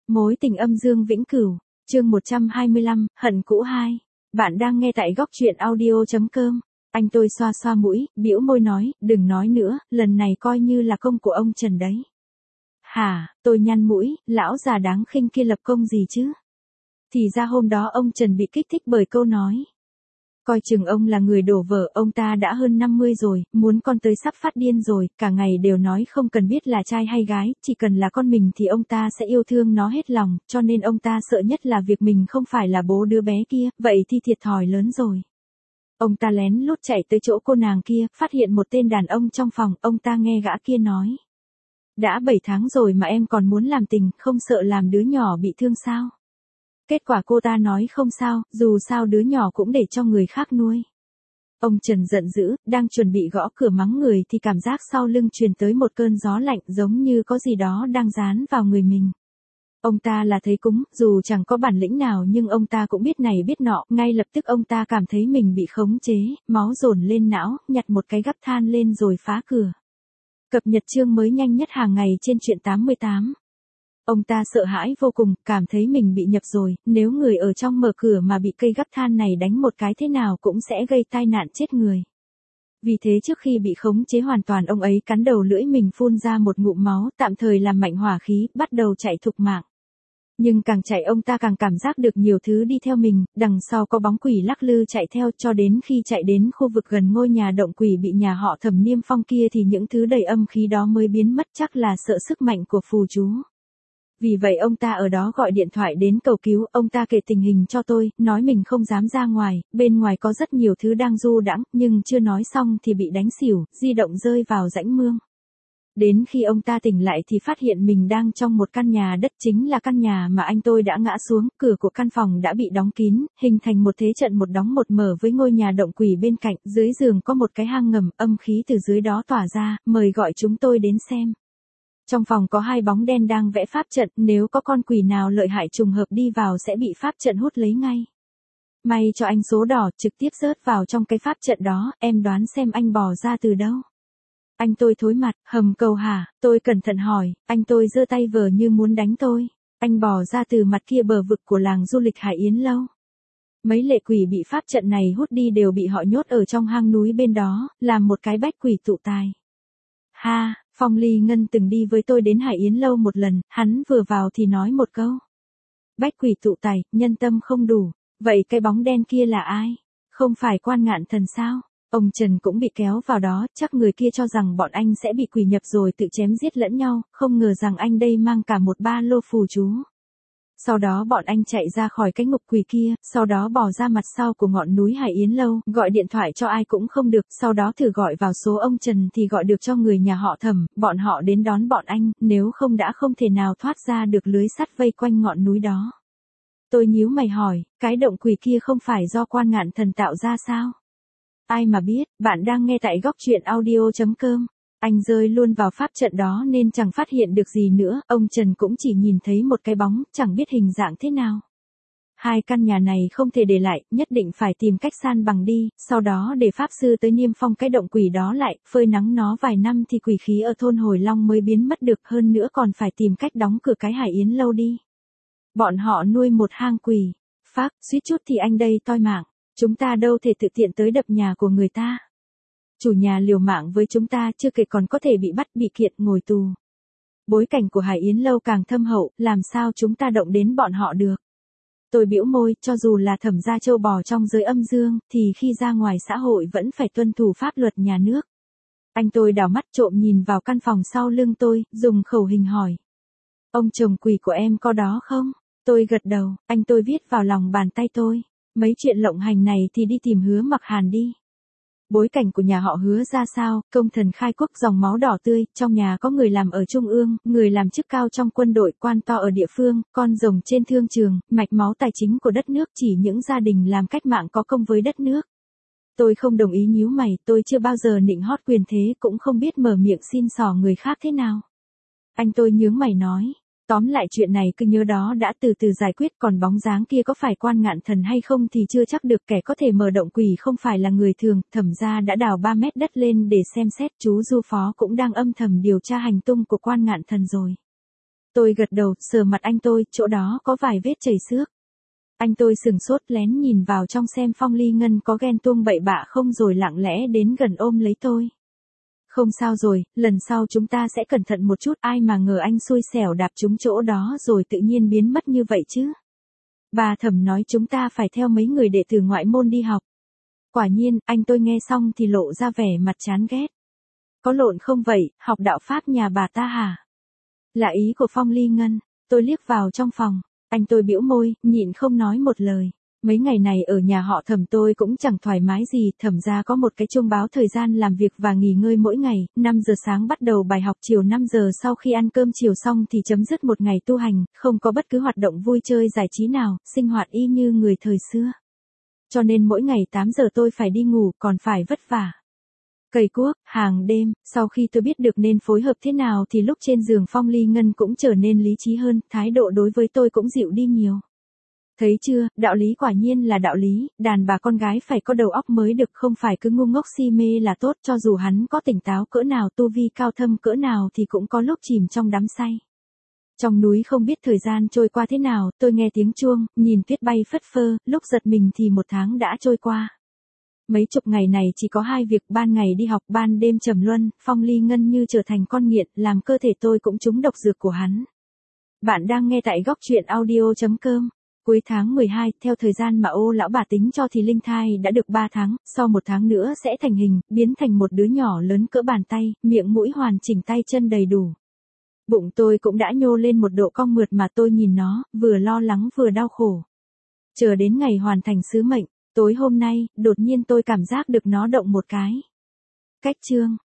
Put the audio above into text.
Mối tình âm dương vĩnh cửu, chương 125, hận cũ 2. Bạn đang nghe tại góc truyện audio.com. Anh tôi xoa xoa mũi, bĩu môi nói, đừng nói nữa, lần này coi như là công của ông Trần đấy. Hả, tôi nhăn mũi, lão già đáng khinh kia lập công gì chứ? Thì ra hôm đó ông Trần bị kích thích bởi câu nói. Coi chừng ông là người đổ vỡ, ông ta đã hơn 50 rồi, muốn con tới sắp phát điên rồi, cả ngày đều nói không cần biết là trai hay gái, chỉ cần là con mình thì ông ta sẽ yêu thương nó hết lòng, cho nên ông ta sợ nhất là việc mình không phải là bố đứa bé kia, vậy thì thiệt thòi lớn rồi. Ông ta lén lút chạy tới chỗ cô nàng kia, phát hiện một tên đàn ông trong phòng, ông ta nghe gã kia nói. Đã 7 tháng rồi mà em còn muốn làm tình, không sợ làm đứa nhỏ bị thương sao? Kết quả cô ta nói không sao, dù sao đứa nhỏ cũng để cho người khác nuôi. Ông Trần giận dữ, đang chuẩn bị gõ cửa mắng người thì cảm giác sau lưng truyền tới một cơn gió lạnh giống như có gì đó đang dán vào người mình. Ông ta là thấy cúng, dù chẳng có bản lĩnh nào nhưng ông ta cũng biết này biết nọ, ngay lập tức ông ta cảm thấy mình bị khống chế, máu dồn lên não, nhặt một cái gắp than lên rồi phá cửa. Cập nhật chương mới nhanh nhất hàng ngày trên truyện 88. Ông ta sợ hãi vô cùng, cảm thấy mình bị nhập rồi, nếu người ở trong mở cửa mà bị cây gắp than này đánh một cái thế nào cũng sẽ gây tai nạn chết người. Vì thế trước khi bị khống chế hoàn toàn ông ấy cắn đầu lưỡi mình phun ra một ngụm máu, tạm thời làm mạnh hỏa khí, bắt đầu chạy thục mạng. Nhưng càng chạy ông ta càng cảm giác được nhiều thứ đi theo mình, đằng sau có bóng quỷ lắc lư chạy theo cho đến khi chạy đến khu vực gần ngôi nhà động quỷ bị nhà họ Thẩm niêm phong kia thì những thứ đầy âm khí đó mới biến mất, chắc là sợ sức mạnh của phù chú. Vì vậy ông ta ở đó gọi điện thoại đến cầu cứu, ông ta kể tình hình cho tôi, nói mình không dám ra ngoài, bên ngoài có rất nhiều thứ đang du đãng, nhưng chưa nói xong thì bị đánh xỉu, di động rơi vào rãnh mương. Đến khi ông ta tỉnh lại thì phát hiện mình đang trong một căn nhà đất, chính là căn nhà mà anh tôi đã ngã xuống, cửa của căn phòng đã bị đóng kín, hình thành một thế trận một đóng một mở với ngôi nhà động quỷ bên cạnh, dưới giường có một cái hang ngầm, âm khí từ dưới đó tỏa ra, mời gọi chúng tôi đến xem. Trong phòng có hai bóng đen đang vẽ pháp trận, nếu có con quỷ nào lợi hại trùng hợp đi vào sẽ bị pháp trận hút lấy ngay. May cho anh số đỏ trực tiếp rớt vào trong cái pháp trận đó, em đoán xem anh bò ra từ đâu. Anh tôi thối mặt, hầm cầu hả, tôi cẩn thận hỏi, anh tôi giơ tay vờ như muốn đánh tôi. Anh bò ra từ mặt kia bờ vực của làng du lịch Hải Yến Lâu. Mấy lệ quỷ bị pháp trận này hút đi đều bị họ nhốt ở trong hang núi bên đó, làm một cái bách quỷ tụ tài. Ha, Phong Ly Ngân từng đi với tôi đến Hải Yến Lâu một lần, hắn vừa vào thì nói một câu. Bách quỷ tụ tài, nhân tâm không đủ, vậy cái bóng đen kia là ai? Không phải Quan Ngạn Thần sao? Ông Trần cũng bị kéo vào đó, chắc người kia cho rằng bọn anh sẽ bị quỷ nhập rồi tự chém giết lẫn nhau, không ngờ rằng anh đây mang cả một ba lô phù chú. Sau đó bọn anh chạy ra khỏi cái ngục quỷ kia, sau đó bỏ ra mặt sau của ngọn núi Hải Yến Lâu, gọi điện thoại cho ai cũng không được, sau đó thử gọi vào số ông Trần thì gọi được cho người nhà họ Thẩm, bọn họ đến đón bọn anh, nếu không đã không thể nào thoát ra được lưới sắt vây quanh ngọn núi đó. Tôi nhíu mày hỏi, cái động quỷ kia không phải do Quan Ngạn Thần tạo ra sao? Ai mà biết, bạn đang nghe tại góc truyện audio.com. Anh rơi luôn vào pháp trận đó nên chẳng phát hiện được gì nữa, ông Trần cũng chỉ nhìn thấy một cái bóng, chẳng biết hình dạng thế nào. Hai căn nhà này không thể để lại, nhất định phải tìm cách san bằng đi, sau đó để pháp sư tới niêm phong cái động quỷ đó lại, phơi nắng nó vài năm thì quỷ khí ở thôn Hồi Long mới biến mất được, hơn nữa còn phải tìm cách đóng cửa cái Hải Yến Lâu đi. Bọn họ nuôi một hang quỷ. Phác, suýt chút thì anh đây toi mạng. Chúng ta đâu thể tự tiện tới đập nhà của người ta. Chủ nhà liều mạng với chúng ta chưa kể còn có thể bị bắt bị kiện ngồi tù. Bối cảnh của Hải Yến Lâu càng thâm hậu, làm sao chúng ta động đến bọn họ được. Tôi bĩu môi, cho dù là Thẩm gia châu bò trong giới âm dương, thì khi ra ngoài xã hội vẫn phải tuân thủ pháp luật nhà nước. Anh tôi đảo mắt trộm nhìn vào căn phòng sau lưng tôi, dùng khẩu hình hỏi. Ông chồng quỷ của em có đó không? Tôi gật đầu, anh tôi viết vào lòng bàn tay tôi. Mấy chuyện lộng hành này thì đi tìm Hứa Mặc Hàn đi. Bối cảnh của nhà họ Hứa ra sao, công thần khai quốc dòng máu đỏ tươi, trong nhà có người làm ở trung ương, người làm chức cao trong quân đội, quan to ở địa phương, con rồng trên thương trường, mạch máu tài chính của đất nước, chỉ những gia đình làm cách mạng có công với đất nước. Tôi không đồng ý nhíu mày, tôi chưa bao giờ nịnh hót quyền thế, cũng không biết mở miệng xin xỏ người khác thế nào. Anh tôi nhướng mày nói. Tóm lại chuyện này cứ nhớ đó đã từ từ giải quyết, còn bóng dáng kia có phải Quan Ngạn Thần hay không thì chưa chắc được, kẻ có thể mở động quỷ không phải là người thường, Thẩm gia đã đào 3 mét đất lên để xem xét, chú Du Phó cũng đang âm thầm điều tra hành tung của Quan Ngạn Thần rồi. Tôi gật đầu, sờ mặt anh tôi, chỗ đó có vài vết chảy xước. Anh tôi sừng sốt lén nhìn vào trong xem Phong Ly Ngân có ghen tuông bậy bạ không rồi lặng lẽ đến gần ôm lấy tôi. Không sao rồi, lần sau chúng ta sẽ cẩn thận một chút, ai mà ngờ anh xui xẻo đạp trúng chỗ đó rồi tự nhiên biến mất như vậy chứ. Bà Thẩm nói chúng ta phải theo mấy người đệ tử ngoại môn đi học. Quả nhiên, anh tôi nghe xong thì lộ ra vẻ mặt chán ghét. Có lộn không vậy, học đạo Pháp nhà bà ta hả? Là ý của Phong Ly Ngân, tôi liếc vào trong phòng, anh tôi bĩu môi, nhịn không nói một lời. Mấy ngày này ở nhà họ Thẩm tôi cũng chẳng thoải mái gì, Thẩm ra có một cái chuông báo thời gian làm việc và nghỉ ngơi mỗi ngày, 5 giờ sáng bắt đầu bài học, chiều 5 giờ sau khi ăn cơm chiều xong thì chấm dứt một ngày tu hành, không có bất cứ hoạt động vui chơi giải trí nào, sinh hoạt y như người thời xưa. Cho nên mỗi ngày 8 giờ tôi phải đi ngủ, còn phải vất vả cày cuốc, hàng đêm, sau khi tôi biết được nên phối hợp thế nào thì lúc trên giường Phong Ly Ngân cũng trở nên lý trí hơn, thái độ đối với tôi cũng dịu đi nhiều. Thấy chưa, đạo lý quả nhiên là đạo lý, đàn bà con gái phải có đầu óc mới được, không phải cứ ngu ngốc si mê là tốt, cho dù hắn có tỉnh táo cỡ nào, tu vi cao thâm cỡ nào thì cũng có lúc chìm trong đắm say. Trong núi không biết thời gian trôi qua thế nào, tôi nghe tiếng chuông, nhìn tuyết bay phất phơ, lúc giật mình thì 1 tháng đã trôi qua. Mấy chục ngày này chỉ có 2 việc, ban ngày đi học, ban đêm trầm luân, Phong Ly Ngân như trở thành con nghiện, làm cơ thể tôi cũng trúng độc dược của hắn. Bạn đang nghe tại góc truyện audio.com. Cuối tháng 12, theo thời gian mà Ô lão bà tính cho thì linh thai đã được 3 tháng, sau 1 tháng nữa sẽ thành hình, biến thành một đứa nhỏ lớn cỡ bàn tay, miệng mũi hoàn chỉnh, tay chân đầy đủ. Bụng tôi cũng đã nhô lên một độ cong mượt mà tôi nhìn nó, vừa lo lắng vừa đau khổ. Chờ đến ngày hoàn thành sứ mệnh, tối hôm nay, đột nhiên tôi cảm giác được nó động một cái. Cách chương.